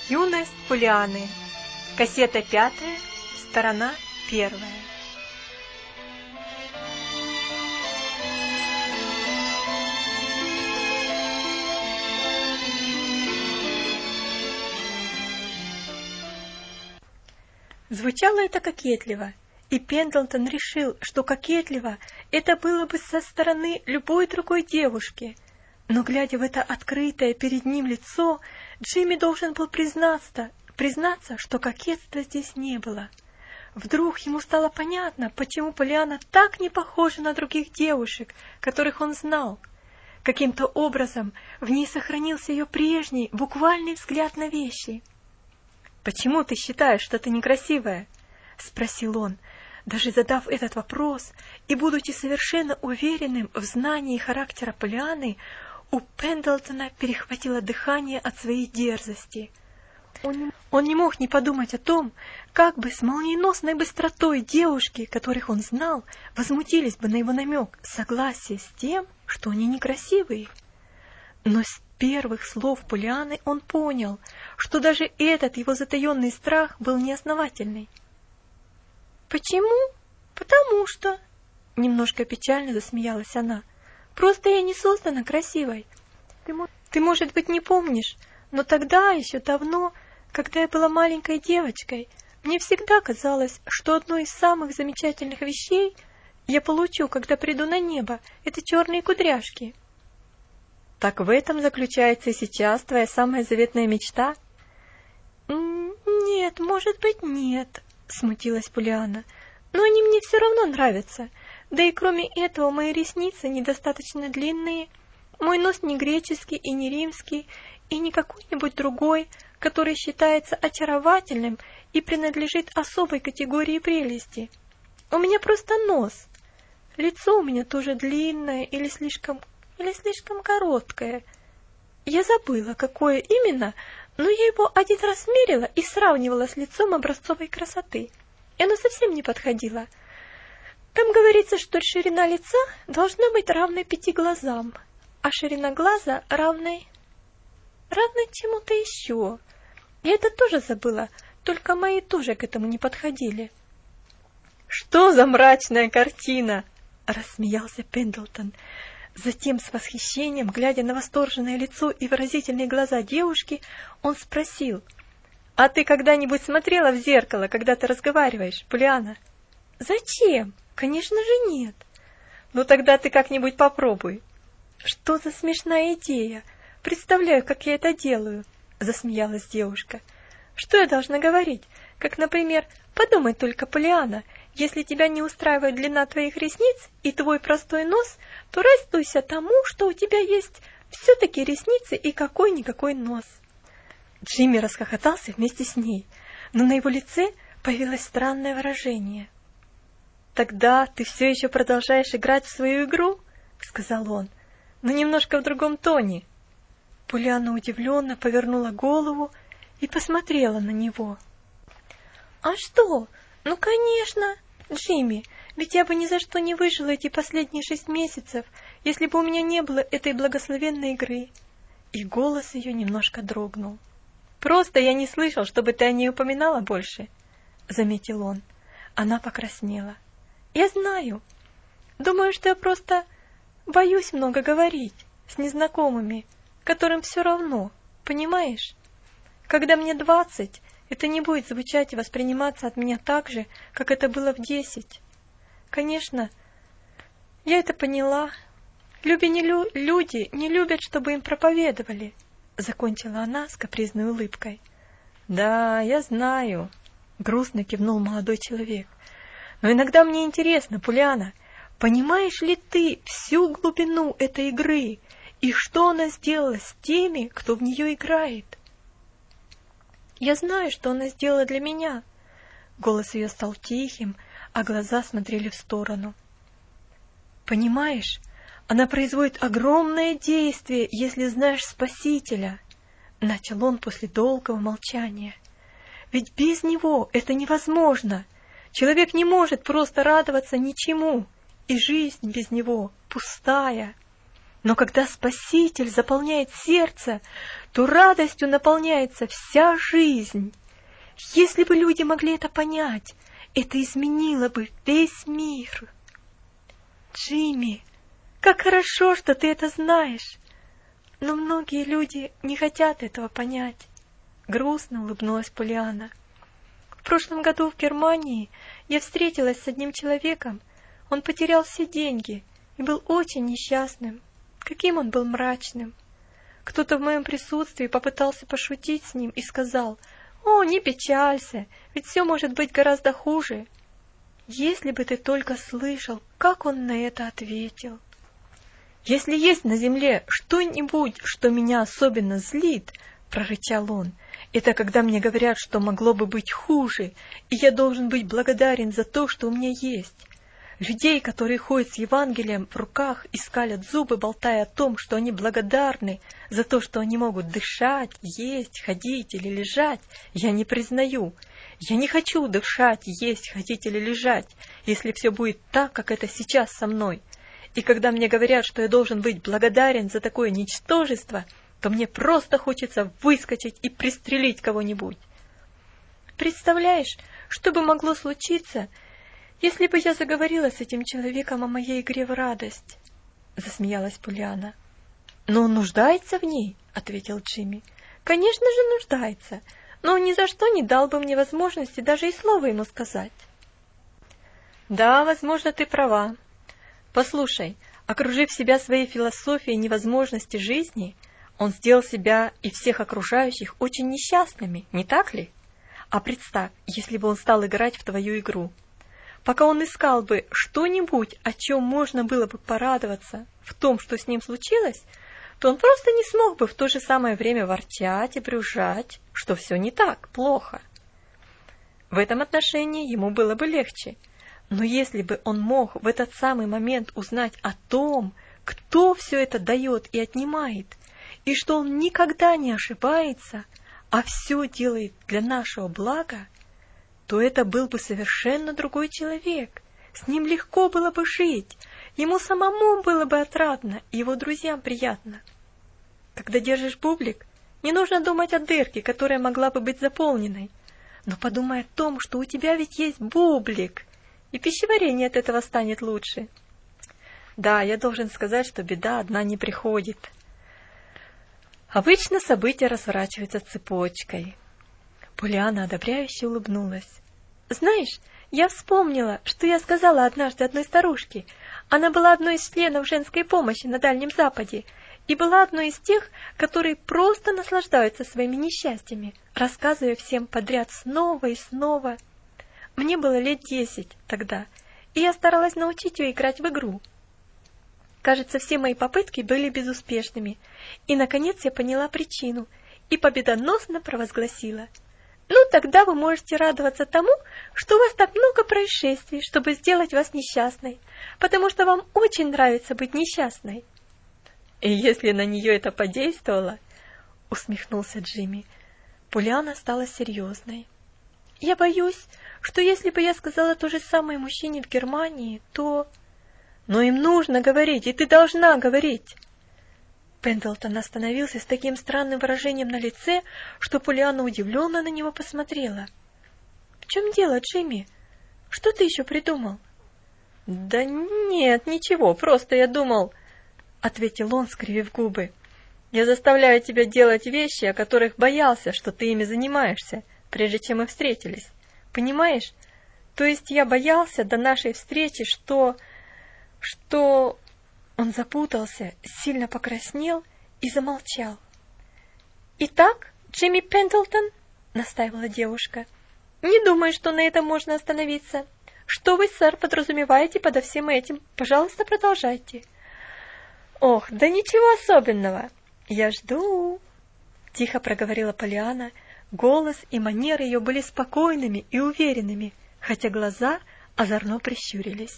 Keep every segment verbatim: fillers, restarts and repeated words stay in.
Юность Полианны. Кассета пятая, сторона первая. Звучало это кокетливо, и Пендлтон решил, что кокетливо это было бы со стороны любой другой девушки. Но, глядя в это открытое перед ним лицо, Джимми должен был признаться, признаться, что кокетства здесь не было. Вдруг ему стало понятно, почему Полианна так не похожа на других девушек, которых он знал. Каким-то образом в ней сохранился ее прежний, буквальный взгляд на вещи. «Почему ты считаешь, что ты некрасивая?» — спросил он. Даже задав этот вопрос и будучи совершенно уверенным в знании характера Полианны, у Пендлтона перехватило дыхание от своей дерзости. Он не, он не мог не подумать о том, как бы с молниеносной быстротой девушки, которых он знал, возмутились бы на его намек согласия с тем, что они некрасивые. Но с первых слов Полианны он понял, что даже этот его затаенный страх был неосновательный. «Почему? Потому что...» — немножко печально засмеялась она. «Просто я не создана красивой. Ты, ты, может быть, не помнишь, но тогда, еще давно, когда я была маленькой девочкой, мне всегда казалось, что одно из самых замечательных вещей я получу, когда приду на небо, это черные кудряшки». «Так в этом заключается и сейчас твоя самая заветная мечта?» «Нет, может быть, нет», — смутилась Полианна. «Но они мне все равно нравятся. Да и кроме этого, мои ресницы недостаточно длинные. Мой нос не греческий и не римский, и не какой-нибудь другой, который считается очаровательным и принадлежит особой категории прелести. У меня просто нос. Лицо у меня тоже длинное или слишком, или слишком короткое. Я забыла, какое именно, но я его один раз мерила и сравнивала с лицом образцовой красоты, и оно совсем не подходило. Там говорится, что ширина лица должна быть равной пяти глазам, а ширина глаза равной... равной чему-то еще. Я это тоже забыла, только мои тоже к этому не подходили». «Что за мрачная картина?» — рассмеялся Пендлтон. Затем, с восхищением, глядя на восторженное лицо и выразительные глаза девушки, он спросил: «А ты когда-нибудь смотрела в зеркало, когда ты разговариваешь, Полианна?» «Зачем? Конечно же нет». «Ну тогда ты как-нибудь попробуй». «Что за смешная идея? Представляю, как я это делаю», — засмеялась девушка. «Что я должна говорить? Как, например, подумай только, Полианна, если тебя не устраивает длина твоих ресниц и твой простой нос, то радуйся тому, что у тебя есть все-таки ресницы и какой-никакой нос». Джимми расхохотался вместе с ней, но на его лице появилось странное выражение. «Тогда ты все еще продолжаешь играть в свою игру?» — сказал он, — «но немножко в другом тоне». Полианна удивленно повернула голову и посмотрела на него. «А что? Ну, конечно, Джимми, ведь я бы ни за что не выжила эти последние шесть месяцев, если бы у меня не было этой благословенной игры». И голос ее немножко дрогнул. «Просто я не слышал, чтобы ты о ней упоминала больше», — заметил он. Она покраснела. «Я знаю. Думаю, что я просто боюсь много говорить с незнакомыми, которым все равно, понимаешь? Когда мне двадцать, это не будет звучать и восприниматься от меня так же, как это было в десять. Конечно, я это поняла. Люди не, лю- люди не любят, чтобы им проповедовали», — закончила она с капризной улыбкой. «Да, я знаю», — грустно кивнул молодой человек. «Но иногда мне интересно, Полианна, понимаешь ли ты всю глубину этой игры и что она сделала с теми, кто в нее играет?» «Я знаю, что она сделала для меня». Голос ее стал тихим, а глаза смотрели в сторону. «Понимаешь, она производит огромное действие, если знаешь Спасителя», — начал он после долгого молчания. «Ведь без него это невозможно. Человек не может просто радоваться ничему, и жизнь без него пустая. Но когда Спаситель заполняет сердце, то радостью наполняется вся жизнь. Если бы люди могли это понять, это изменило бы весь мир. Джимми, как хорошо, что ты это знаешь. Но многие люди не хотят этого понять. Грустно улыбнулась Полианна. В прошлом году в Германии я встретилась с одним человеком. Он потерял все деньги и был очень несчастным. Каким он был мрачным. Кто-то в моем присутствии попытался пошутить с ним и сказал: «О, не печалься, ведь все может быть гораздо хуже». Если бы ты только слышал, как он на это ответил. «Если есть на земле что-нибудь, что меня особенно злит, — прорычал он, — это когда мне говорят, что могло бы быть хуже, и я должен быть благодарен за то, что у меня есть. Людей, которые ходят с Евангелием в руках и скалят зубы, болтая о том, что они благодарны за то, что они могут дышать, есть, ходить или лежать, я не признаю. Я не хочу дышать, есть, ходить или лежать, если все будет так, как это сейчас со мной. И когда мне говорят, что я должен быть благодарен за такое ничтожество, то мне просто хочется выскочить и пристрелить кого-нибудь. Представляешь, что бы могло случиться, если бы я заговорила с этим человеком о моей игре в радость?» — засмеялась Полианна. «Но он нуждается в ней», — ответил Джимми. «Конечно же нуждается, но он ни за что не дал бы мне возможности даже и слова ему сказать». «Да, возможно, ты права. Послушай, окружив себя своей философией невозможности жизни, он сделал себя и всех окружающих очень несчастными, не так ли? А представь, если бы он стал играть в твою игру. Пока он искал бы что-нибудь, о чем можно было бы порадоваться в том, что с ним случилось, то он просто не смог бы в то же самое время ворчать и брюзжать, что все не так, плохо. В этом отношении ему было бы легче. Но если бы он мог в этот самый момент узнать о том, кто все это дает и отнимает, и что он никогда не ошибается, а все делает для нашего блага, то это был бы совершенно другой человек. С ним легко было бы жить, ему самому было бы отрадно, и его друзьям приятно. Когда держишь бублик, не нужно думать о дырке, которая могла бы быть заполненной, но подумай о том, что у тебя ведь есть бублик, и пищеварение от этого станет лучше. Да, я должен сказать, что беда одна не приходит. Обычно события разворачиваются цепочкой. Полианна одобряюще улыбнулась. «Знаешь, я вспомнила, что я сказала однажды одной старушке. Она была одной из членов женской помощи на Дальнем Западе и была одной из тех, которые просто наслаждаются своими несчастьями, рассказывая всем подряд снова и снова. Мне было лет десять тогда, и я старалась научить ее играть в игру. Кажется, все мои попытки были безуспешными, и, наконец, я поняла причину и победоносно провозгласила: «Ну, тогда вы можете радоваться тому, что у вас так много происшествий, чтобы сделать вас несчастной, потому что вам очень нравится быть несчастной». «И если на нее это подействовало, — усмехнулся Джимми, — Полианна стала серьезной. «Я боюсь, что если бы я сказала то же самое мужчине в Германии, то...» «Но им нужно говорить, и ты должна говорить!» Пендлтон остановился с таким странным выражением на лице, что Полианна удивленно на него посмотрела. «В чем дело, Джимми? Что ты еще придумал?» «Да нет, ничего, просто я думал...» — ответил он, скривив губы. «Я заставляю тебя делать вещи, о которых боялся, что ты ими занимаешься, прежде чем мы встретились. Понимаешь? То есть я боялся до нашей встречи, что... что...» Он запутался, сильно покраснел и замолчал. «Итак, Джимми Пендлтон, — настаивала девушка, — не думаю, что на этом можно остановиться. Что вы, сэр, подразумеваете подо всем этим? Пожалуйста, продолжайте». «Ох, да ничего особенного. Я жду», — тихо проговорила Полианна. Голос и манеры ее были спокойными и уверенными, хотя глаза озорно прищурились.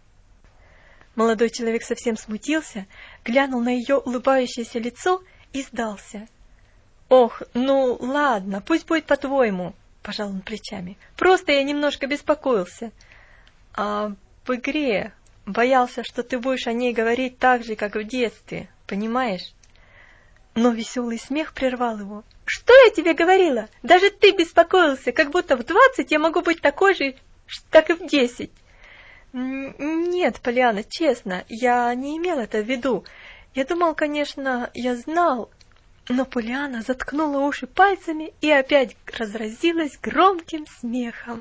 Молодой человек совсем смутился, глянул на ее улыбающееся лицо и сдался. «Ох, ну ладно, пусть будет по-твоему», — пожал он плечами. «Просто я немножко беспокоился. А в игре боялся, что ты будешь о ней говорить так же, как в детстве, понимаешь? Но веселый смех прервал его. «Что я тебе говорила? Даже ты беспокоился, как будто в двадцать я могу быть такой же, как и в десять». «Нет, Полианна, честно, я не имел это в виду. Я думал, конечно, я знал». Но Полианна заткнула уши пальцами и опять разразилась громким смехом.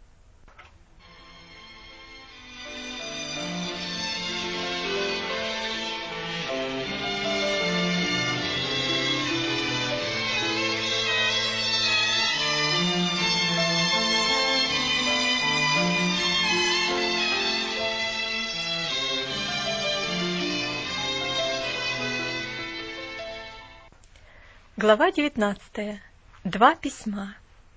Глава девятнадцатая. Два письма.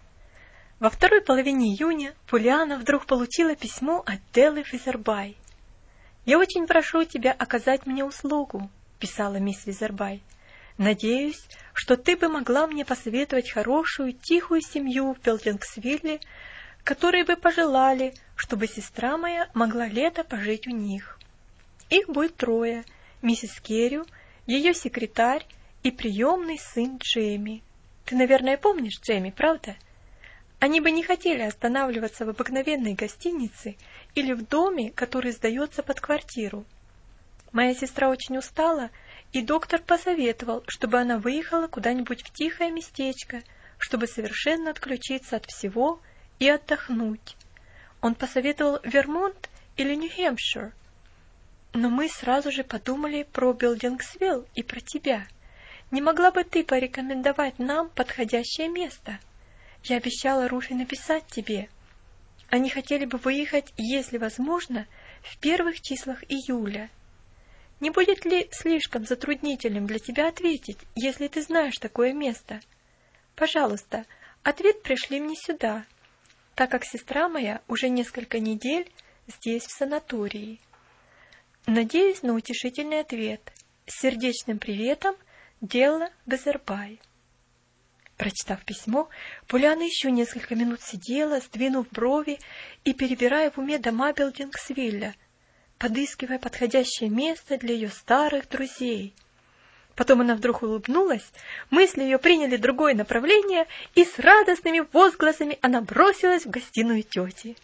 Во второй половине июня Полианна вдруг получила письмо от Делы Визербай. «Я очень прошу тебя оказать мне услугу», — писала мисс Визербай. «Надеюсь, что ты бы могла мне посоветовать хорошую, тихую семью в Белдингсвилле, которые бы пожелали, чтобы сестра моя могла лето пожить у них. Их будет трое: миссис Керрю, ее секретарь и приемный сын Джейми. Ты, наверное, помнишь Джейми, правда? Они бы не хотели останавливаться в обыкновенной гостинице или в доме, который сдается под квартиру. Моя сестра очень устала, и доктор посоветовал, чтобы она выехала куда-нибудь в тихое местечко, чтобы совершенно отключиться от всего и отдохнуть. Он посоветовал Вермонт или Нью-Хэмпшир. Но мы сразу же подумали про Белдингсвилл и про тебя. Не могла бы ты порекомендовать нам подходящее место? Я обещала Руфи написать тебе. Они хотели бы выехать, если возможно, в первых числах июля. Не будет ли слишком затруднительным для тебя ответить, если ты знаешь такое место? Пожалуйста, ответ пришли мне сюда, так как сестра моя уже несколько недель здесь, в санатории. Надеюсь на утешительный ответ. С сердечным приветом, Дела Визербай». Прочитав письмо, Полианна еще несколько минут сидела, сдвинув брови и перебирая в уме дома Белдингсвилля, подыскивая подходящее место для ее старых друзей. Потом она вдруг улыбнулась, мысли ее приняли другое направление, и с радостными возгласами она бросилась в гостиную тети.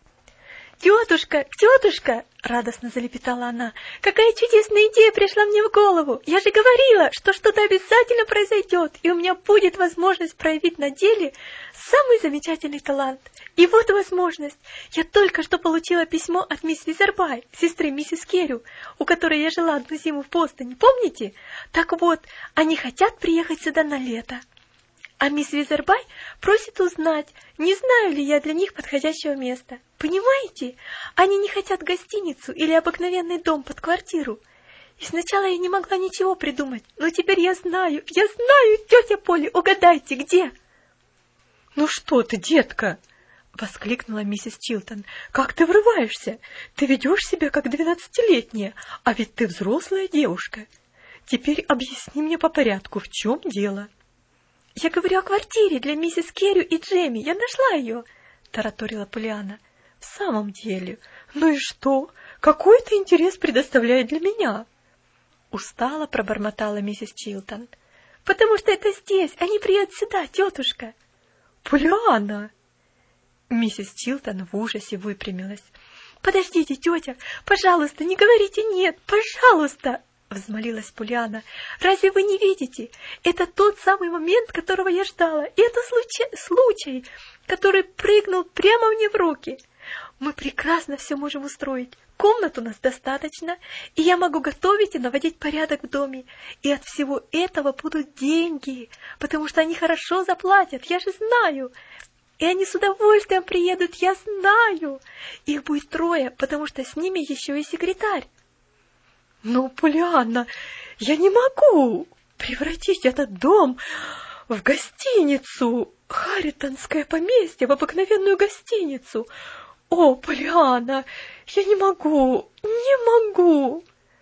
«Тетушка, тетушка!» — радостно залепетала она. «Какая чудесная идея пришла мне в голову! Я же говорила, что что-то обязательно произойдет, и у меня будет возможность проявить на деле самый замечательный талант. И вот возможность! Я только что получила письмо от мисс Визербай, сестры миссис Керрю, у которой я жила одну зиму в Бостоне, помните? Так вот, они хотят приехать сюда на лето. А мисс Визербай просит узнать, не знаю ли я для них подходящего места. Понимаете? Они не хотят гостиницу или обыкновенный дом под квартиру. И сначала я не могла ничего придумать, но теперь я знаю, я знаю, тетя Поли, угадайте, где?» «Ну что ты, детка!» — воскликнула миссис Чилтон. «Как ты врываешься? Ты ведешь себя как двенадцатилетняя, а ведь ты взрослая девушка. Теперь объясни мне по порядку, в чем дело?» «Я говорю о квартире для миссис Керрю и Джейми. Я нашла ее», — тараторила Полианна. «В самом деле? Ну и что? Какой это интерес предоставляет для меня?» Устало пробормотала миссис Чилтон. «Потому что это здесь. Они приедут сюда, тетушка». «Полианна!» Миссис Чилтон в ужасе выпрямилась. «Подождите, тетя, пожалуйста, не говорите «нет», пожалуйста!» — взмолилась Полианна. «Разве вы не видите? Это тот самый момент, которого я ждала. И это случай, случай, который прыгнул прямо мне в руки. Мы прекрасно все можем устроить. Комнат у нас достаточно, и я могу готовить и наводить порядок в доме. И от всего этого будут деньги, потому что они хорошо заплатят, я же знаю. И они с удовольствием приедут, я знаю. Их будет трое, потому что с ними еще и секретарь». «Ну, Полианна, я не могу превратить этот дом в гостиницу, Харритонское поместье в обыкновенную гостиницу. О, Полианна, я не могу, не могу!»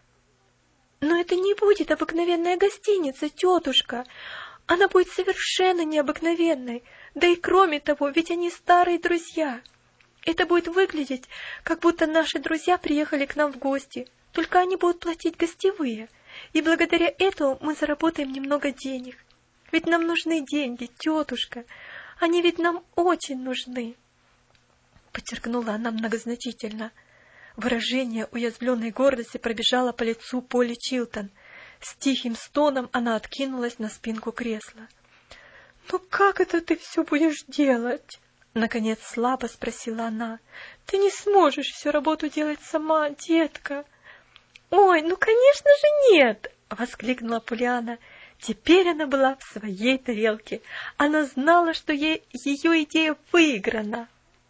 «Но это не будет обыкновенная гостиница, тетушка. Она будет совершенно необыкновенной. Да и кроме того, ведь они старые друзья. Это будет выглядеть, как будто наши друзья приехали к нам в гости. Только они будут платить гостевые. и благодаря этому мы заработаем немного денег. Ведь нам нужны деньги, тетушка, они ведь нам очень нужны, подчеркнула она многозначительно. Выражение уязвленной гордости пробежало по лицу Полли Чилтон. С тихим стоном она откинулась на спинку кресла. «Ну как это ты все будешь делать?» Наконец слабо спросила она. «Ты не сможешь всю работу делать сама, детка». «Ой, ну конечно же нет!» — воскликнула Поллианна. Теперь она была в своей тарелке. Она знала, что ей, ее идея выиграна.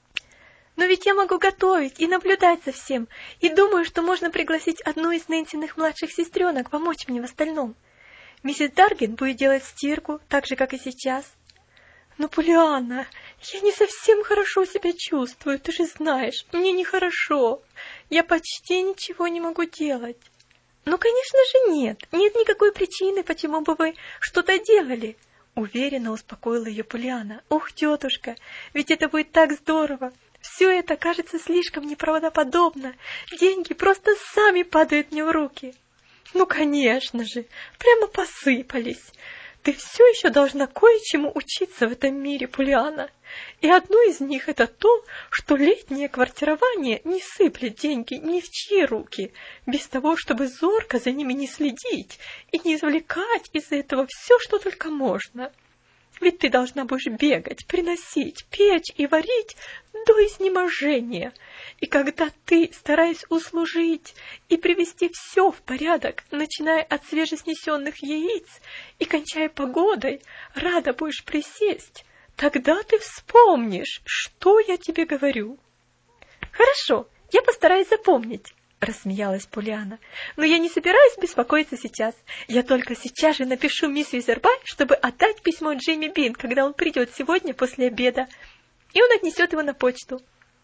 «Но ведь я могу готовить и наблюдать за всем, и думаю, что можно пригласить одну из Нэнсиных младших сестренок помочь мне в остальном. Миссис Даргин будет делать стирку, так же, как и сейчас». «Но, Поллианна, я не совсем хорошо себя чувствую, ты же знаешь, мне нехорошо. Я почти ничего не могу делать». «Ну, конечно же, нет. Нет никакой причины, почему бы вы что-то делали», — уверенно успокоила ее Поллианна. «Ух, тетушка, ведь это будет так здорово. Все это кажется слишком неправдоподобно. Деньги просто сами падают мне в руки». «Ну, конечно же, прямо посыпались. Ты все еще должна кое-чему учиться в этом мире, Поллианна. И одно из них — это то, что летнее квартирование не сыплет деньги ни в чьи руки, без того, чтобы зорко за ними не следить и не извлекать из этого все, что только можно. Ведь ты должна будешь бегать, приносить, печь и варить до изнеможения. И когда ты, стараясь услужить и привести все в порядок, начиная от свежеснесенных яиц и кончая погодой, рада будешь присесть, тогда ты вспомнишь, что я тебе говорю». «Хорошо, я постараюсь запомнить», — рассмеялась Поллианна. «Но я не собираюсь беспокоиться сейчас. Я только сейчас же напишу мисс Визербай, чтобы отдать письмо Джимми Бин, когда он придет сегодня после обеда, и он отнесет его на почту».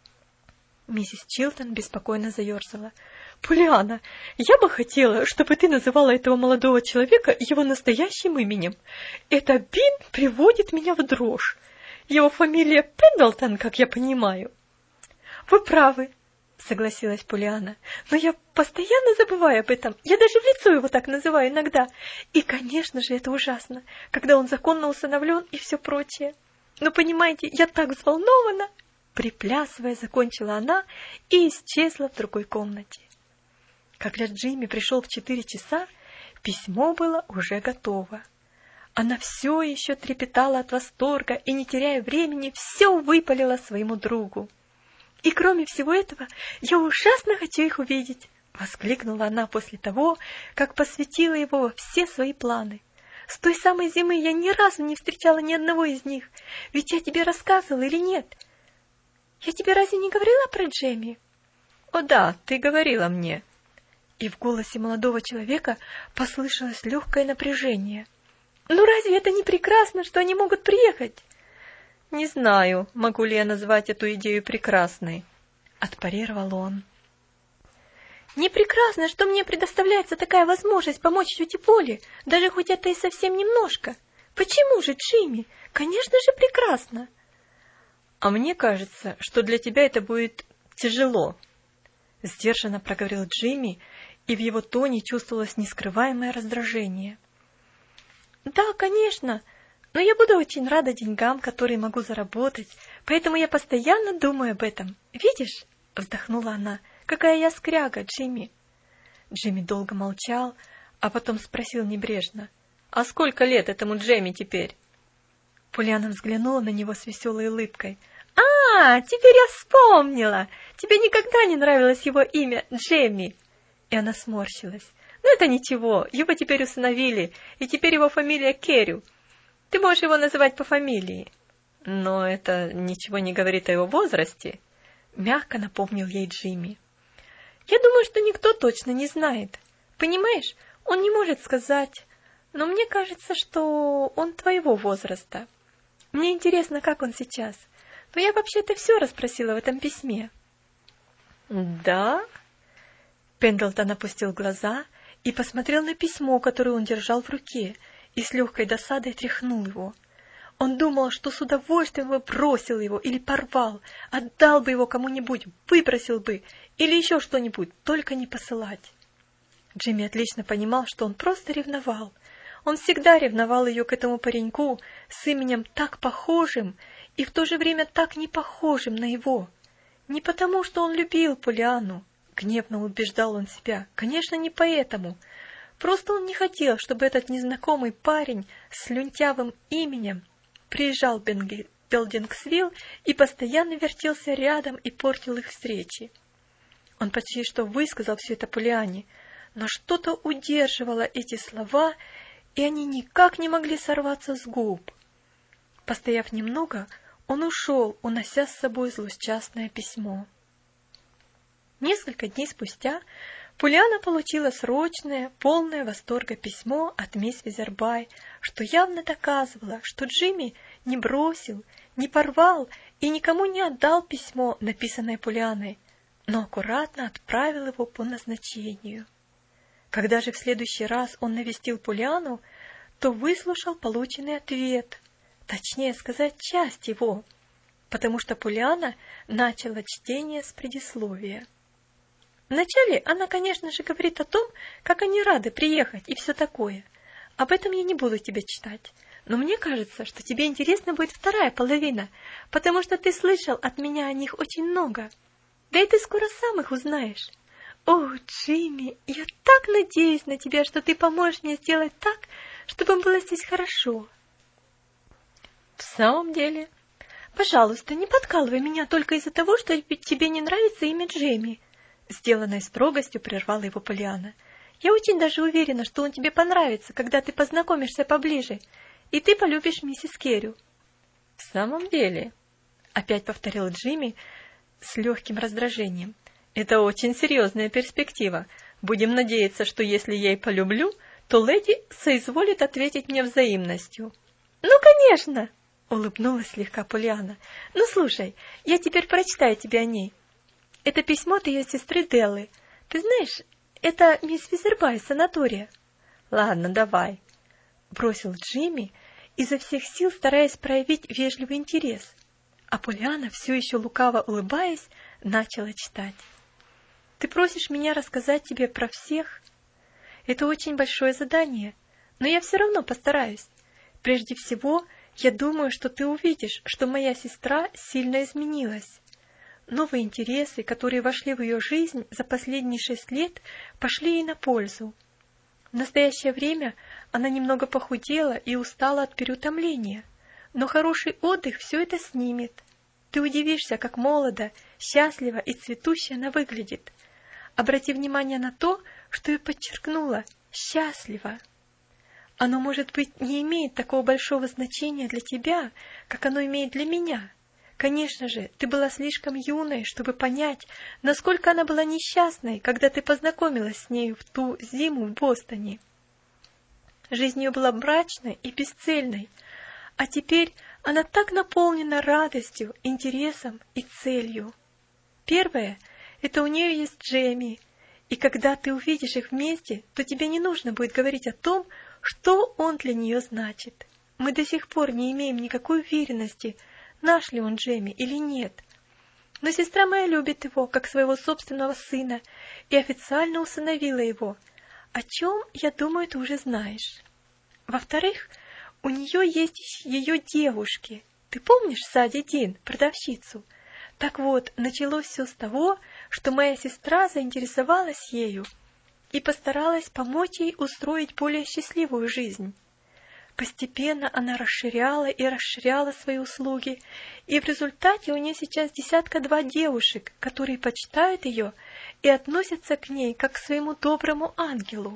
Миссис Чилтон беспокойно заерзала. «Поллианна, я бы хотела, чтобы ты называла этого молодого человека его настоящим именем. Это Бин приводит меня в дрожь. Его фамилия Пендлтон, как я понимаю». «Вы правы», — согласилась Поллианна, «но я постоянно забываю об этом. Я даже в лицо его так называю иногда. И, конечно же, это ужасно, когда он законно усыновлен и все прочее. Но, понимаете, я так взволнована». Приплясывая, закончила она и исчезла в другой комнате. Когда Джимми пришел в четыре часа, письмо было уже готово. Она все еще трепетала от восторга и, не теряя времени, все выпалила своему другу. «И кроме всего этого, я ужасно хочу их увидеть!» — воскликнула она после того, как посвятила его во все свои планы. «С той самой зимы я ни разу не встречала ни одного из них. Ведь я тебе рассказывала или нет? Я тебе разве не говорила про Джемми?» «О да, ты говорила мне». И в голосе молодого человека послышалось легкое напряжение. «Ну разве это не прекрасно, что они могут приехать?» «Не знаю, могу ли я назвать эту идею прекрасной», — отпарировал он. «Не прекрасно, что мне предоставляется такая возможность помочь тете Полли, даже хоть это и совсем немножко. Почему же, Джимми? Конечно же, прекрасно!» «А мне кажется, что для тебя это будет тяжело», — сдержанно проговорил Джимми, и в его тоне чувствовалось нескрываемое раздражение. «Да, конечно, но я буду очень рада деньгам, которые могу заработать, поэтому я постоянно думаю об этом. Видишь?» — вздохнула она. «Какая я скряга, Джимми!» Джимми долго молчал, а потом спросил небрежно. «А сколько лет этому Джемми теперь?» Поллианна взглянула на него с веселой улыбкой. «А, теперь я вспомнила! Тебе никогда не нравилось его имя Джемми!» И она сморщилась. «Ну это ничего, его теперь усыновили, и теперь его фамилия Керрю. Ты можешь его называть по фамилии». «Но это ничего не говорит о его возрасте», — мягко напомнил ей Джимми. «Я думаю, что никто точно не знает. Понимаешь, он не может сказать, но мне кажется, что он твоего возраста. Мне интересно, как он сейчас. Но я вообще-то все расспросила в этом письме». «Да?» Пендлтон опустил глаза и посмотрел на письмо, которое он держал в руке, и с легкой досадой тряхнул его. Он думал, что с удовольствием бы бросил его или порвал, отдал бы его кому-нибудь, выбросил бы или еще что-нибудь, только не посылать. Джимми отлично понимал, что он просто ревновал. Он всегда ревновал ее к этому пареньку с именем так похожим и в то же время так не похожим на его. Не потому, что он любил Полианну, гневно убеждал он себя, конечно, не поэтому. Просто он не хотел, чтобы этот незнакомый парень с слюнтявым именем приезжал в Бенги... Белдингсвилл и постоянно вертелся рядом и портил их встречи. Он почти что высказал все это Полианне, но что-то удерживало эти слова, и они никак не могли сорваться с губ. Постояв немного, он ушел, унося с собой злосчастное письмо. Несколько дней спустя Полианна получила срочное, полное восторга письмо от мисс Визербай, что явно доказывало, что Джимми не бросил, не порвал и никому не отдал письмо, написанное Полианной, но аккуратно отправил его по назначению. Когда же в следующий раз он навестил Полианну, то выслушал полученный ответ, точнее сказать, часть его, потому что Полианна начала чтение с предисловия. Вначале она, конечно же, говорит о том, как они рады приехать и все такое. Об этом я не буду тебе читать, но мне кажется, что тебе интересна будет вторая половина, потому что ты слышал от меня о них очень много. Да и ты скоро сам их узнаешь. О, Джимми, я так надеюсь на тебя, что ты поможешь мне сделать так, чтобы было здесь хорошо. В самом деле, пожалуйста, не подкалывай меня только из-за того, что тебе не нравится имя Джимми. Сделанной строгостью прервала его Полианна. Я очень даже уверена, что он тебе понравится, когда ты познакомишься поближе, и ты полюбишь миссис Керрю. В самом деле, опять повторил Джимми с легким раздражением, это очень серьезная перспектива. Будем надеяться, что если я и полюблю, то леди соизволит ответить мне взаимностью. Ну, конечно, улыбнулась слегка Полианна. Ну, слушай, я теперь прочитаю тебе о ней. Это письмо от ее сестры Деллы. Ты знаешь, это мисс Визербай из санатория. Ладно, давай, бросил Джимми, изо всех сил стараясь проявить вежливый интерес. А Полианна, все еще лукаво улыбаясь, начала читать. Ты просишь меня рассказать тебе про всех? Это очень большое задание, но я все равно постараюсь. Прежде всего, я думаю, что ты увидишь, что моя сестра сильно изменилась. Новые интересы, которые вошли в ее жизнь за последние шесть лет, пошли ей на пользу. В настоящее время она немного похудела и устала от переутомления, но хороший отдых все это снимет. Ты удивишься, как молодо, счастливо и цветуще она выглядит. Обрати внимание на то, что я подчеркнула «счастливо». Оно, может быть, не имеет такого большого значения для тебя, как оно имеет для меня. Конечно же, ты была слишком юной, чтобы понять, насколько она была несчастной, когда ты познакомилась с нею в ту зиму в Бостоне. Жизнь ее была мрачной и бесцельной, а теперь она так наполнена радостью, интересом и целью. Первое — это у нее есть Джемми, и когда ты увидишь их вместе, то тебе не нужно будет говорить о том, что он для нее значит. Мы до сих пор не имеем никакой уверенности, наш ли он Джемми или нет. Но сестра моя любит его, как своего собственного сына, и официально усыновила его, о чем, я думаю, ты уже знаешь. Во-вторых, у нее есть ее девушки. Ты помнишь Сади Дин, продавщицу? Так вот, началось все с того, что моя сестра заинтересовалась ею и постаралась помочь ей устроить более счастливую жизнь. Постепенно она расширяла и расширяла свои услуги, и в результате у нее сейчас десятка-два девушек, которые почитают ее и относятся к ней как к своему доброму ангелу.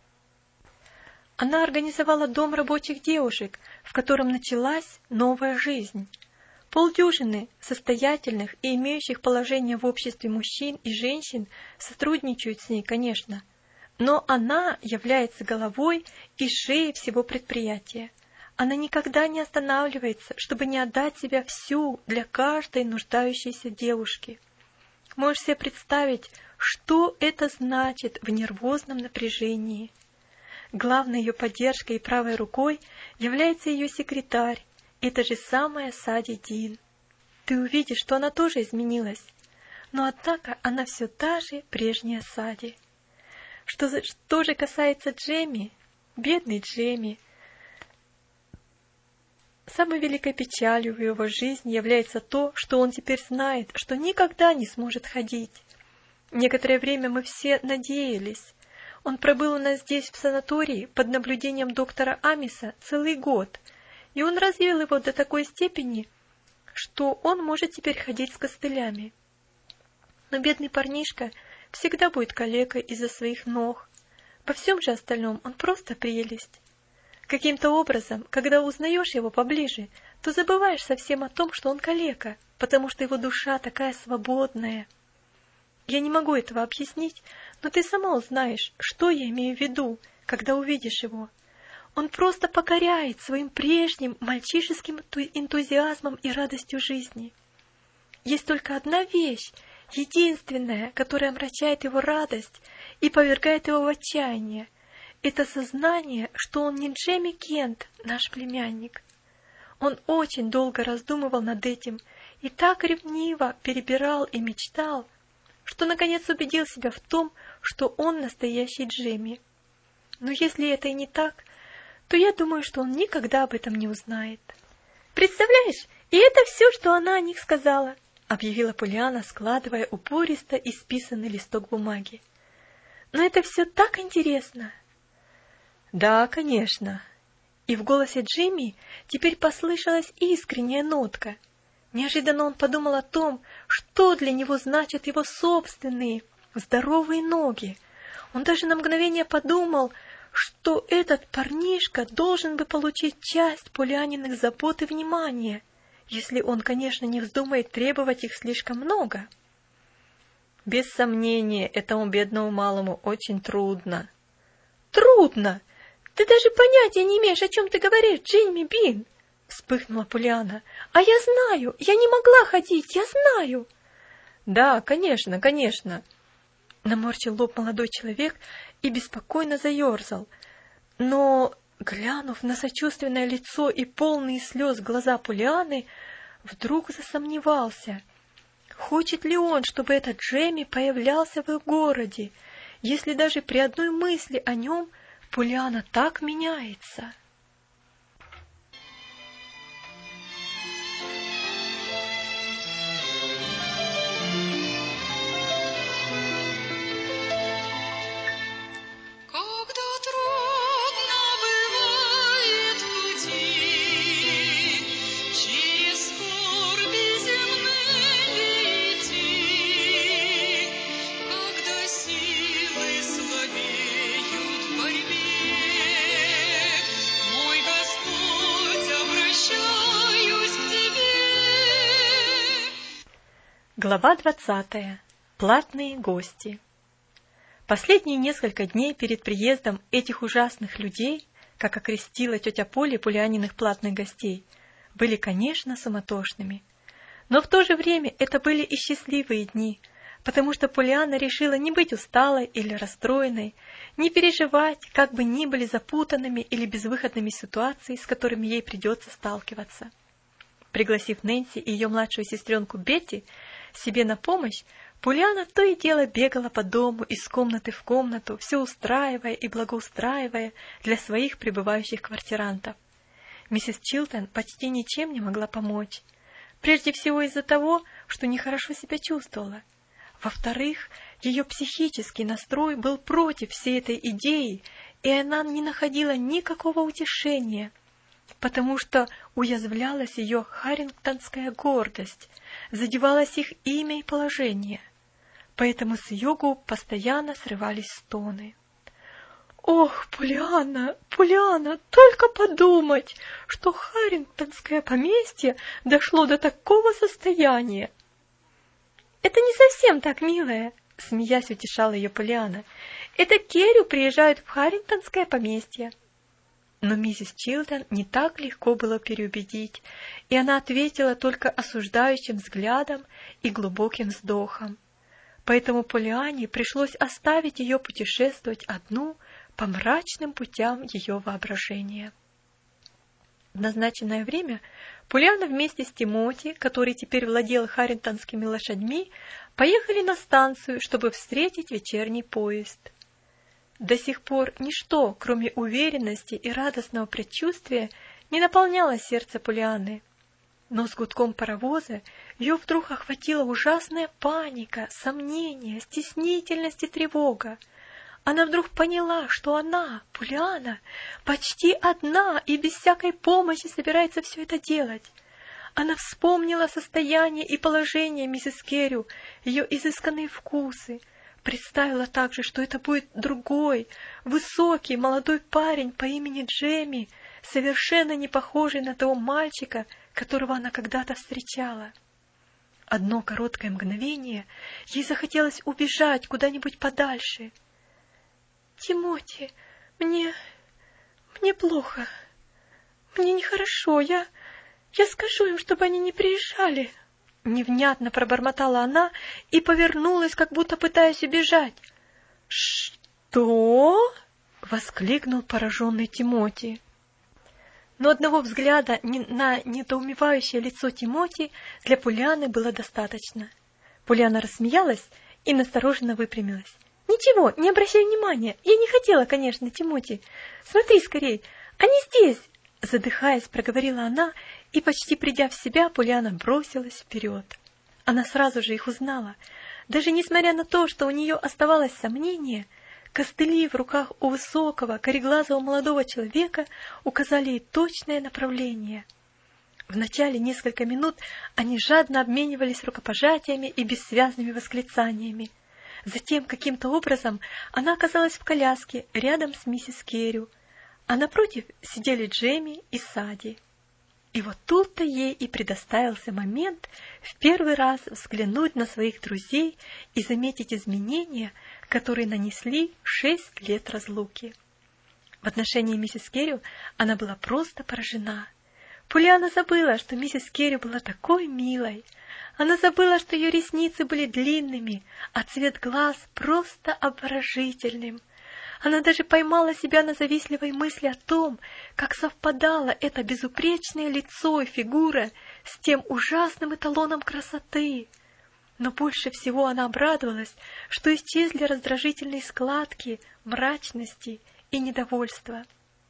Она организовала дом рабочих девушек, в котором началась новая жизнь. Полдюжины состоятельных и имеющих положение в обществе мужчин и женщин сотрудничают с ней, конечно, но она является головой и шеей всего предприятия. Она никогда не останавливается, чтобы не отдать себя всю для каждой нуждающейся девушки. Можешь себе представить, что это значит в нервозном напряжении. Главной ее поддержкой и правой рукой является ее секретарь, это же самая Сади Дин. Ты увидишь, что она тоже изменилась, но однако она все та же прежняя Сади. Что, за- что же касается Джемми, бедный Джемми, самой великой печалью в его жизни является то, что он теперь знает, что никогда не сможет ходить. Некоторое время мы все надеялись. Он пробыл у нас здесь, в санатории, под наблюдением доктора Амиса целый год, и он развил его до такой степени, что он может теперь ходить с костылями. Но бедный парнишка всегда будет калекой из-за своих ног. Во всем же остальном он просто прелесть. Каким-то образом, когда узнаешь его поближе, то забываешь совсем о том, что он калека, потому что его душа такая свободная. Я не могу этого объяснить, но ты сама узнаешь, что я имею в виду, когда увидишь его. Он просто покоряет своим прежним мальчишеским энтузиазмом и радостью жизни. Есть только одна вещь, единственная, которая омрачает его радость и повергает его в отчаяние. Это сознание, что он не Джемми Кент, наш племянник. Он очень долго раздумывал над этим и так ревниво перебирал и мечтал, что наконец убедил себя в том, что он настоящий Джемми. Но если это и не так, то я думаю, что он никогда об этом не узнает. «Представляешь, и это все, что она о них сказала», — объявила Полианна, складывая упористо исписанный листок бумаги. «Но это все так интересно!» «Да, конечно». И в голосе Джимми теперь послышалась искренняя нотка. Неожиданно он подумал о том, что для него значат его собственные здоровые ноги. Он даже на мгновение подумал, что этот парнишка должен бы получить часть Полианиных забот и внимания, если он, конечно, не вздумает требовать их слишком много. Без сомнения, этому бедному малому очень трудно. Трудно! Ты даже понятия не имеешь, о чем ты говоришь, Джимми Бин! Вспыхнула Полианна. А я знаю, я не могла ходить, я знаю. Да, конечно, конечно. Наморщил лоб молодой человек и беспокойно заерзал. Но, глянув на сочувственное лицо и полные слез глаза Полианны, вдруг засомневался. Хочет ли он, чтобы этот Джемми появлялся в их городе, если даже при одной мысли о нем Полианна так меняется? Глава двадцатая. Платные гости. Последние несколько дней перед приездом этих ужасных людей, как окрестила тетя Поля Полианиных платных гостей, были, конечно, суматошными. Но в то же время это были и счастливые дни, потому что Полианна решила не быть усталой или расстроенной, не переживать, как бы ни были запутанными или безвыходными ситуации, с которыми ей придется сталкиваться. Пригласив Нэнси и ее младшую сестренку Бетти себе на помощь, Полианна то и дело бегала по дому из комнаты в комнату, все устраивая и благоустраивая для своих прибывающих квартирантов. Миссис Чилтон почти ничем не могла помочь. Прежде всего из-за того, что нехорошо себя чувствовала. Во-вторых, ее психический настрой был против всей этой идеи, и она не находила никакого утешения, потому что уязвлялась ее харрингтонская гордость, задевалось их имя и положение. Поэтому с ее губ постоянно срывались стоны. «Ох, Полианна, Полианна, только подумать, что харрингтонское поместье дошло до такого состояния!» «Это не совсем так, милая», — смеясь утешала ее Полианна. «Это Керрю приезжают в харрингтонское поместье». Но миссис Чилтон не так легко было переубедить, и она ответила только осуждающим взглядом и глубоким вздохом. Поэтому Полианне пришлось оставить ее путешествовать одну по мрачным путям ее воображения. В назначенное время Полианна вместе с Тимоти, который теперь владел харрингтонскими лошадьми, поехали на станцию, чтобы встретить вечерний поезд. До сих пор ничто, кроме уверенности и радостного предчувствия, не наполняло сердце Поллианны. Но с гудком паровоза ее вдруг охватила ужасная паника, сомнение, стеснительность и тревога. Она вдруг поняла, что она, Поллианна, почти одна и без всякой помощи собирается все это делать. Она вспомнила состояние и положение миссис Керрю, ее изысканные вкусы, представила также, что это будет другой, высокий, молодой парень по имени Джемми, совершенно не похожий на того мальчика, которого она когда-то встречала. Одно короткое мгновение ей захотелось убежать куда-нибудь подальше. «Тимоти, мне... мне плохо. Мне нехорошо. Я... я скажу им, чтобы они не приезжали». Невнятно пробормотала она и повернулась, как будто пытаясь убежать. «Что?» — воскликнул пораженный Тимоти. Но одного взгляда на недоумевающее лицо Тимоти для Поллианны было достаточно. Поллианна рассмеялась и настороженно выпрямилась. «Ничего, не обращай внимания. Я не хотела, конечно, Тимоти. Смотри скорей, они здесь!» Задыхаясь, проговорила она, и, почти придя в себя, Поллианна бросилась вперед. Она сразу же их узнала. Даже несмотря на то, что у нее оставалось сомнение, костыли в руках у высокого, кореглазого молодого человека указали ей точное направление. Вначале несколько минут они жадно обменивались рукопожатиями и бессвязными восклицаниями. Затем, каким-то образом, она оказалась в коляске рядом с миссис Керрю, а напротив сидели Джемми и Садди. И вот тут-то ей и предоставился момент в первый раз взглянуть на своих друзей и заметить изменения, которые нанесли шесть лет разлуки. В отношении миссис Керрю она была просто поражена. Поллианна забыла, что миссис Керрю была такой милой. Она забыла, что ее ресницы были длинными, а цвет глаз просто обворожительным. Она даже поймала себя на завистливой мысли о том, как совпадало это безупречное лицо и фигура с тем ужасным эталоном красоты. Но больше всего она обрадовалась, что исчезли раздражительные складки, мрачности и недовольства.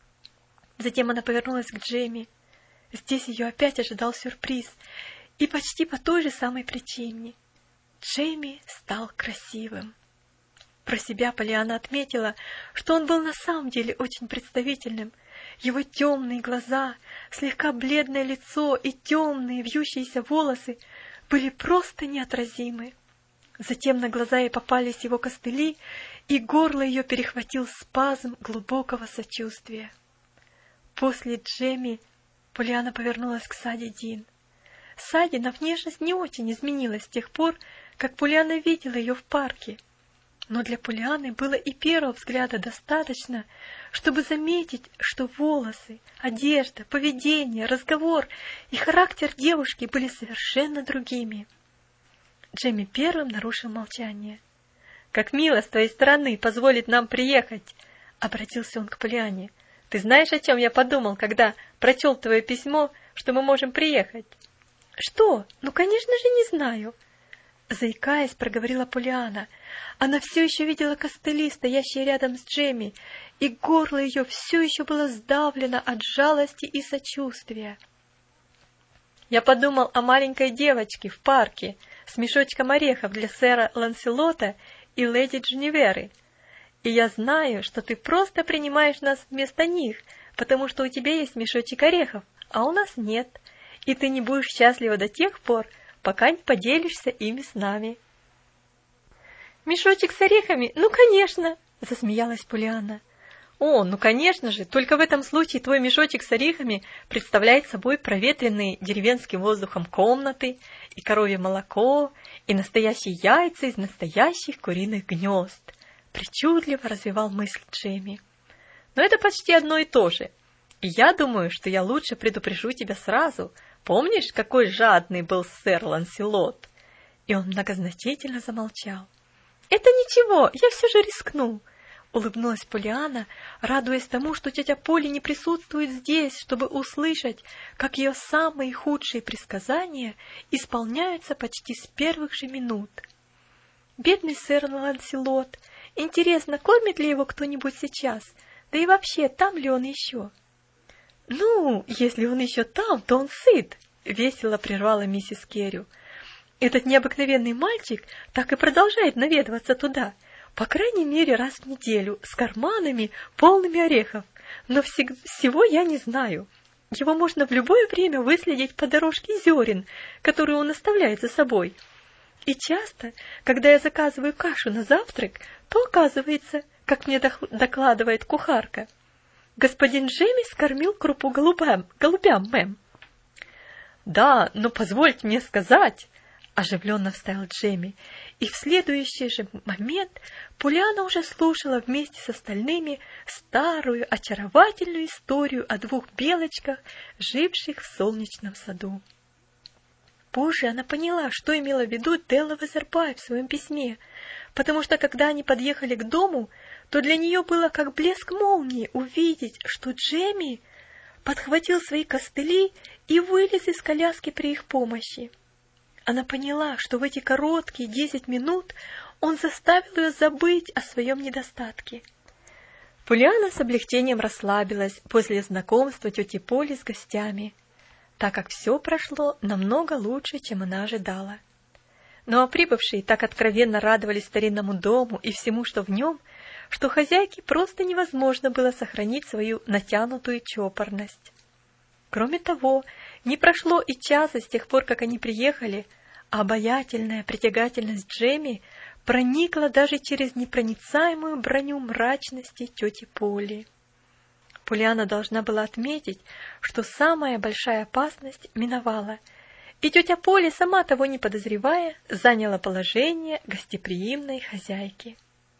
Затем она повернулась к Джемми. Здесь ее опять ожидал сюрприз, и почти по той же самой причине. Джемми стал красивым. Про себя Поллианна отметила, что он был на самом деле очень представительным. Его темные глаза, слегка бледное лицо и темные вьющиеся волосы были просто неотразимы. Затем на глаза ей попались его костыли, и горло ее перехватил спазм глубокого сочувствия. После Джемми Поллианна повернулась к Садди Дин. Садди на внешность не очень изменилась с тех пор, как Поллианна видела ее в парке. Но для Поллианны было и первого взгляда достаточно, чтобы заметить, что волосы, одежда, поведение, разговор и характер девушки были совершенно другими. Джемми первым нарушил молчание. «Как мило с твоей стороны позволить нам приехать!» — обратился он к Поллианне. «Ты знаешь, о чем я подумал, когда прочел твое письмо, что мы можем приехать?» «Что? Ну, конечно же, не знаю!» Заикаясь, проговорила Поллианна. Она все еще видела костыли, стоящие рядом с Джемми, и горло ее все еще было сдавлено от жалости и сочувствия. «Я подумал о маленькой девочке в парке с мешочком орехов для сэра Ланселота и леди Дженниверы. И я знаю, что ты просто принимаешь нас вместо них, потому что у тебя есть мешочек орехов, а у нас нет, и ты не будешь счастлива до тех пор, пока не поделишься ими с нами». «Мешочек с орехами? Ну, конечно!» — засмеялась Поллианна. «О, ну, конечно же, только в этом случае твой мешочек с орехами представляет собой проветренные деревенским воздухом комнаты, и коровье молоко, и настоящие яйца из настоящих куриных гнезд», — причудливо развивал мысль Джемми. «Но это почти одно и то же, и я думаю, что я лучше предупрежу тебя сразу. Помнишь, какой жадный был сэр Ланселот?» И он многозначительно замолчал. «Это ничего, я все же рискну», — улыбнулась Поллианна, радуясь тому, что тетя Полли не присутствует здесь, чтобы услышать, как ее самые худшие предсказания исполняются почти с первых же минут. Бедный сэр Ланселот, Интересно, кормит ли его кто-нибудь сейчас? Да и вообще, там ли он еще? Ну, если он еще там, то он сыт, весело прервала миссис Керрю. Этот необыкновенный мальчик так и продолжает наведываться туда, по крайней мере раз в неделю, с карманами, полными орехов. Но всег- всего я не знаю. Его можно в любое время выследить по дорожке зерен, которую он оставляет за собой. И часто, когда я заказываю кашу на завтрак, то оказывается, как мне дох- докладывает кухарка, господин Джемми скормил крупу голубям, голубям, мэм. Да, но позвольте мне сказать, оживленно вставил Джемми, и в следующий же момент Полианна уже слушала вместе с остальными старую очаровательную историю о двух белочках, живших в солнечном саду. Позже она поняла, что имела в виду Делла Везербай в своем письме, потому что, когда они подъехали к дому, то для нее было как блеск молнии увидеть, что Джемми подхватил свои костыли и вылез из коляски при их помощи. Она поняла, что в эти короткие десять минут он заставил ее забыть о своем недостатке. Полианна с облегчением расслабилась после знакомства тети Поли с гостями, так как все прошло намного лучше, чем она ожидала. Ну а прибывшие так откровенно радовались старинному дому и всему, что в нем, что хозяйке просто невозможно было сохранить свою натянутую чопорность. Кроме того, не прошло и часа с тех пор, как они приехали, а обаятельная притягательность Джемми проникла даже через непроницаемую броню мрачности тети Поли. Полианна должна была отметить, что самая большая опасность миновала, и тетя Поли, сама того не подозревая, заняла положение гостеприимной хозяйки.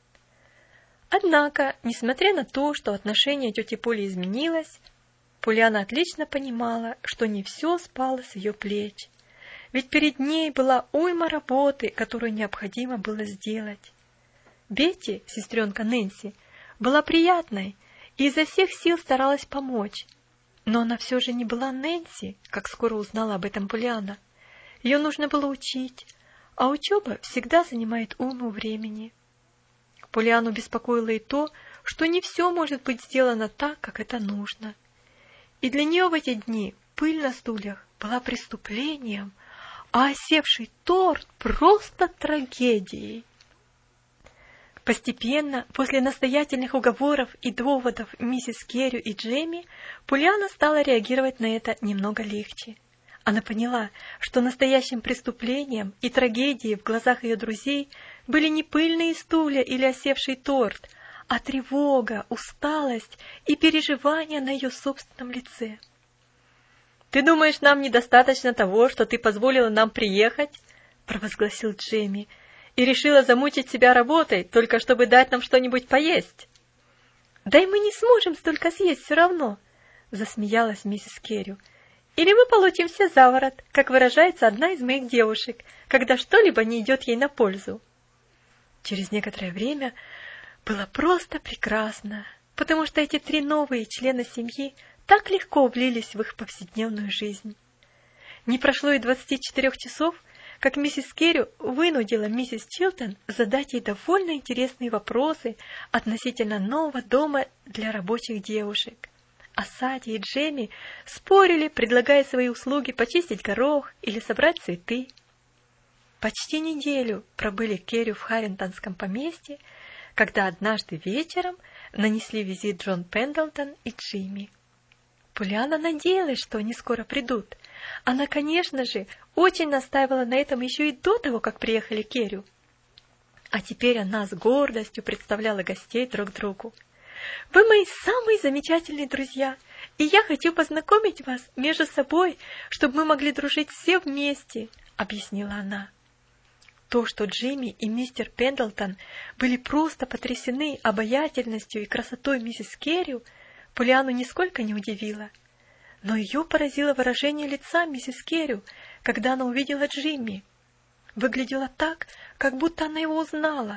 Однако, несмотря на то, что отношение тети Поли изменилось, Полианна отлично понимала, что не все спало с ее плеч, ведь перед ней была уйма работы, которую необходимо было сделать. Бетти, сестренка Нэнси, была приятной и изо всех сил старалась помочь, но она все же не была Нэнси, как скоро узнала об этом Полианна. Ее нужно было учить, а учеба всегда занимает уйму времени. Полианну беспокоило и то, что не все может быть сделано так, как это нужно. И для нее в эти дни пыль на стульях была преступлением, а осевший торт просто трагедией. Постепенно, после настоятельных уговоров и доводов миссис Керрю и Джемми, Полианна стала реагировать на это немного легче. Она поняла, что настоящим преступлением и трагедией в глазах ее друзей были не пыльные стулья или осевший торт, а тревога, усталость и переживания на ее собственном лице. «Ты думаешь, нам недостаточно того, что ты позволила нам приехать?» — провозгласил Джемми, «и решила замучить себя работой, только чтобы дать нам что-нибудь поесть?» «Да и мы не сможем столько съесть все равно», — засмеялась миссис Керрю. «Или мы получим все заворот, как выражается одна из моих девушек, когда что-либо не идет ей на пользу». Через некоторое время было просто прекрасно, потому что эти три новые члена семьи так легко влились в их повседневную жизнь. Не прошло и двадцати четырех часов, как миссис Керрю вынудила миссис Чилтон задать ей довольно интересные вопросы относительно нового дома для рабочих девушек. А Сади и Джемми спорили, предлагая свои услуги почистить горох или собрать цветы. Почти неделю пробыли Керрю в Харрингтонском поместье, когда однажды вечером нанесли визит Джон Пендлтон и Джимми. Полианна надеялась, что они скоро придут. Она, конечно же, очень настаивала на этом еще и до того, как приехали Керрю. А теперь она с гордостью представляла гостей друг другу. «Вы мои самые замечательные друзья, и я хочу познакомить вас между собой, чтобы мы могли дружить все вместе», — объяснила она. То, что Джимми и мистер Пендлтон были просто потрясены обаятельностью и красотой миссис Керрю, Полианну нисколько не удивило. Но ее поразило выражение лица миссис Керрю, когда она увидела Джимми. Выглядело так, как будто она его узнала.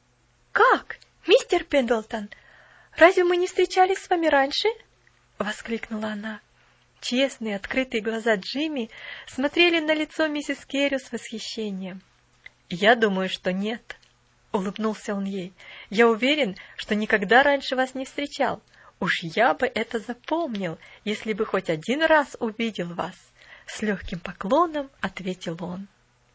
«Как? Мистер Пендлтон, разве мы не встречались с вами раньше?» — воскликнула она. Честные, открытые глаза Джимми смотрели на лицо миссис Керрю с восхищением. «Я думаю, что нет», — улыбнулся он ей. «Я уверен, что никогда раньше вас не встречал. Уж я бы это запомнил, если бы хоть один раз увидел вас!» С легким поклоном ответил он.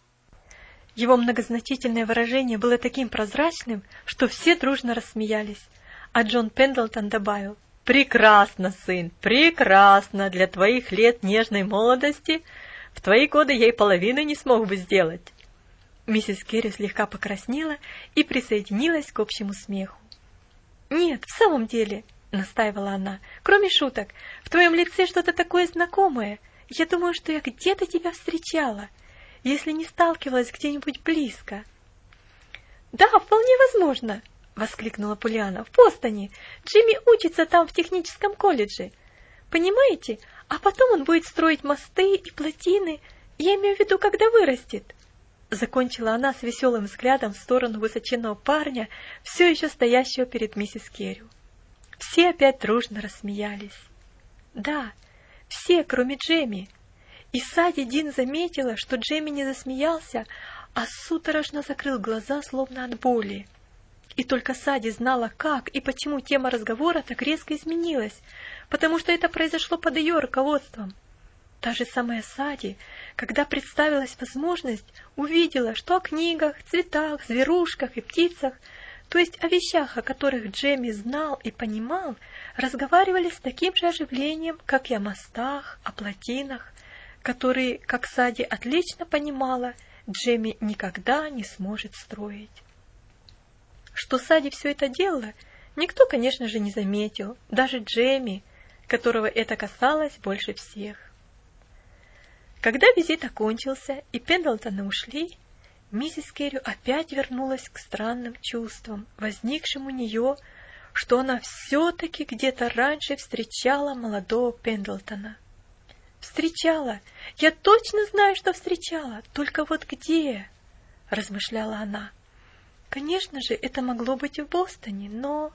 Его многозначительное выражение было таким прозрачным, что все дружно рассмеялись, а Джон Пендлтон добавил: «Прекрасно, сын, прекрасно! Для твоих лет нежной молодости в твои годы я и половины не смог бы сделать». Миссис Керри слегка покраснела и присоединилась к общему смеху. «Нет, в самом деле», — настаивала она, — «кроме шуток, в твоем лице что-то такое знакомое. Я думаю, что я где-то тебя встречала, если не сталкивалась где-нибудь близко». «Да, вполне возможно», — воскликнула Поллианна, — «в Бостоне. Джимми учится там в техническом колледже. Понимаете, а потом он будет строить мосты и плотины, я имею в виду, когда вырастет». Закончила она с веселым взглядом в сторону высоченного парня, все еще стоящего перед миссис Керри. Все опять дружно рассмеялись. Да, все, кроме Джемми. И Сади Дин заметила, что Джемми не засмеялся, а судорожно закрыл глаза, словно от боли. И только Сади знала, как и почему тема разговора так резко изменилась, потому что это произошло под ее руководством. Та же самая Сади, когда представилась возможность, увидела, что о книгах, цветах, зверушках и птицах, то есть о вещах, о которых Джемми знал и понимал, разговаривали с таким же оживлением, как и о мостах, о плотинах, которые, как Сади отлично понимала, Джемми никогда не сможет строить. Что Сади все это делала, никто, конечно же, не заметил, даже Джемми, которого это касалось больше всех. Когда визит окончился и Пендлтоны ушли, миссис Керри опять вернулась к странным чувствам, возникшим у нее, что она все-таки где-то раньше встречала молодого Пендлтона. «Встречала! Я точно знаю, что встречала! Только вот где?» — размышляла она. «Конечно же, это могло быть в Бостоне, но...»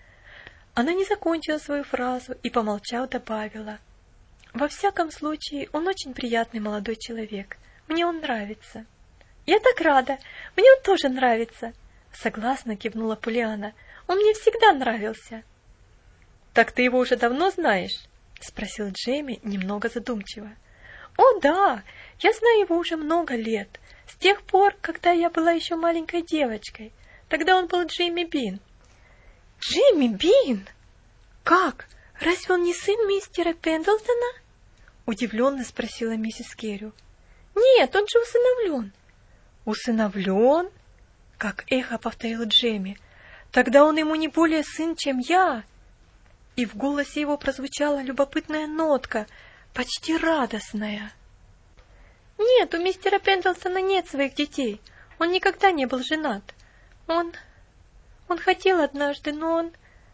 Она не закончила свою фразу и, помолчав, добавила: «Во всяком случае, он очень приятный молодой человек. Мне он нравится». «Я так рада! Мне он тоже нравится!» — согласно кивнула Поллианна. «Он мне всегда нравился». «Так ты его уже давно знаешь?» — спросил Джемми немного задумчиво. «О, да! Я знаю его уже много лет. С тех пор, когда я была еще маленькой девочкой. Тогда он был Джимми Бин». «Джимми Бин? Как? Разве он не сын мистера Пендлтона?» — удивленно спросила миссис Керри. «Нет, он же усыновлен». «Усыновлен?» — как эхо повторил Джемми. «Тогда он ему не более сын, чем я». И в голосе его прозвучала любопытная нотка, почти радостная. «Нет, у мистера Пендлтона нет своих детей. Он никогда не был женат. Он... он хотел однажды, но он...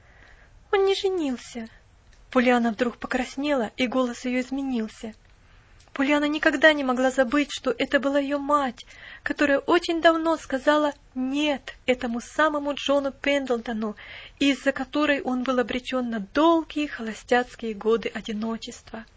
он не женился». Поллианна вдруг покраснела, и голос ее изменился. Поллианна никогда не могла забыть, что это была ее мать, которая очень давно сказала «нет» этому самому Джону Пендлтону, из-за которой он был обречен на долгие холостяцкие годы одиночества.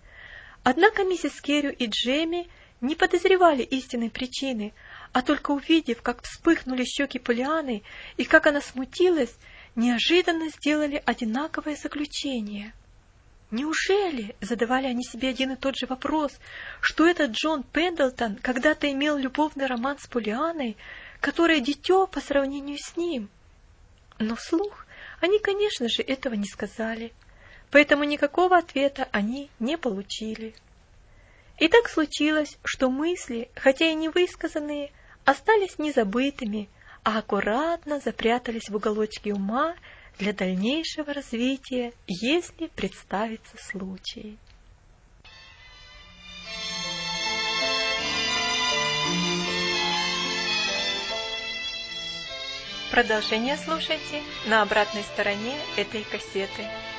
Однако миссис Керри и Джемми не подозревали истинной причины, а только увидев, как вспыхнули щеки Поллианны и как она смутилась, неожиданно сделали одинаковое заключение. Неужели, задавали они себе один и тот же вопрос, что этот Джон Пендлтон когда-то имел любовный роман с Поллианной, которая дитё по сравнению с ним? Но вслух они, конечно же, этого не сказали, поэтому никакого ответа они не получили. И так случилось, что мысли, хотя и невысказанные, остались незабытыми, а аккуратно запрятались в уголочке ума для дальнейшего развития, если представится случай. Продолжение слушайте на обратной стороне этой кассеты.